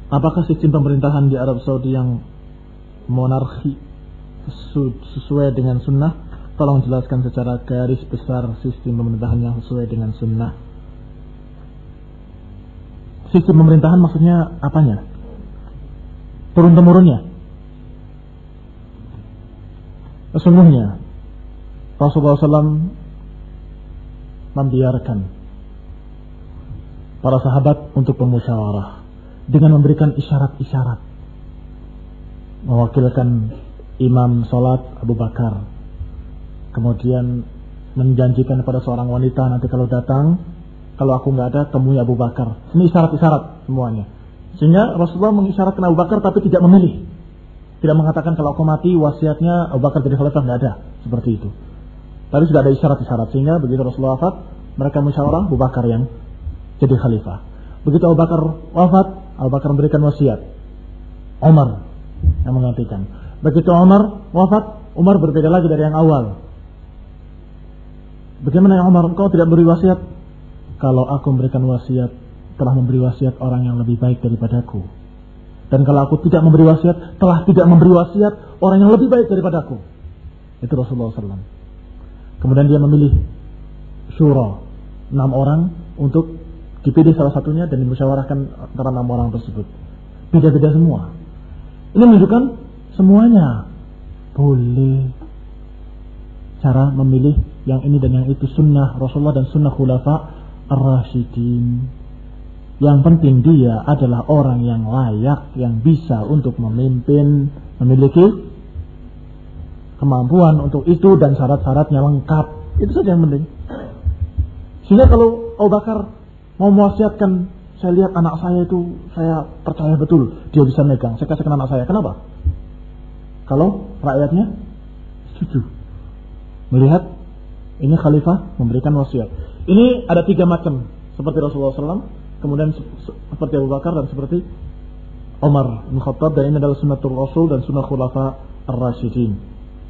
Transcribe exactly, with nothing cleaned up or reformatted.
apakah sistem pemerintahan di Arab Saudi yang monarki sesuai dengan sunnah? Tolong jelaskan secara garis besar sistem pemerintahan yang sesuai dengan sunnah. Sistem pemerintahan maksudnya apanya? Turun-temurunnya? Sesungguhnya Rasulullah shallallahu alaihi wasallam membiarkan para sahabat untuk bermusyawarah dengan memberikan isyarat-isyarat, mewakilkan imam salat Abu Bakar, kemudian menjanjikan kepada seorang wanita, nanti kalau datang, kalau aku nggak ada, temui Abu Bakar. Ini isyarat-isyarat semuanya. Sehingga Rasulullah mengisyaratkan Abu Bakar tapi tidak memilih, tidak mengatakan kalau aku mati wasiatnya Abu Bakar jadi khalifah, nggak ada seperti itu. Tapi sudah ada isyarat-isyarat, sehingga begitu Rasulullah wafat, mereka musyawarah, Abu Bakar yang jadi khalifah. Begitu Abu Bakar wafat, Abu Bakar memberikan wasiat, Umar yang menggantikan. Begitu Umar wafat, Umar berbeda lagi dari yang awal. Bagaimana yang Umar, engkau tidak beri wasiat? Kalau aku memberikan wasiat, telah memberi wasiat orang yang lebih baik daripadaku. Dan kalau aku tidak memberi wasiat, telah tidak memberi wasiat orang yang lebih baik daripadaku. Itu Rasulullah shallallahu alaihi wasallam. Kemudian dia memilih syura, enam orang untuk dipilih salah satunya dan dimusyawarahkan antara enam orang tersebut. Beda-beda semua. Ini menunjukkan semuanya boleh cara memilih yang ini dan yang itu, sunnah Rasulullah dan sunnah khulafa ar-rasyidin. Yang penting dia adalah orang yang layak, yang bisa untuk memimpin, memiliki kemampuan untuk itu dan syarat-syaratnya lengkap. Itu saja yang penting. Sehingga kalau Abu Bakar mau mewasiatkan, saya lihat anak saya itu, saya percaya betul dia bisa megang, saya kasihkan anak saya. Kenapa? Kalau rakyatnya setuju, melihat ini khalifah memberikan wasiat. Ini ada tiga macam, seperti Rasulullah shallallahu alaihi wasallam, kemudian seperti Abu Bakar dan seperti Umar bin Khattab, dan ini adalah sunnatul Rasul dan sunnah khulafa ar-rasyidin.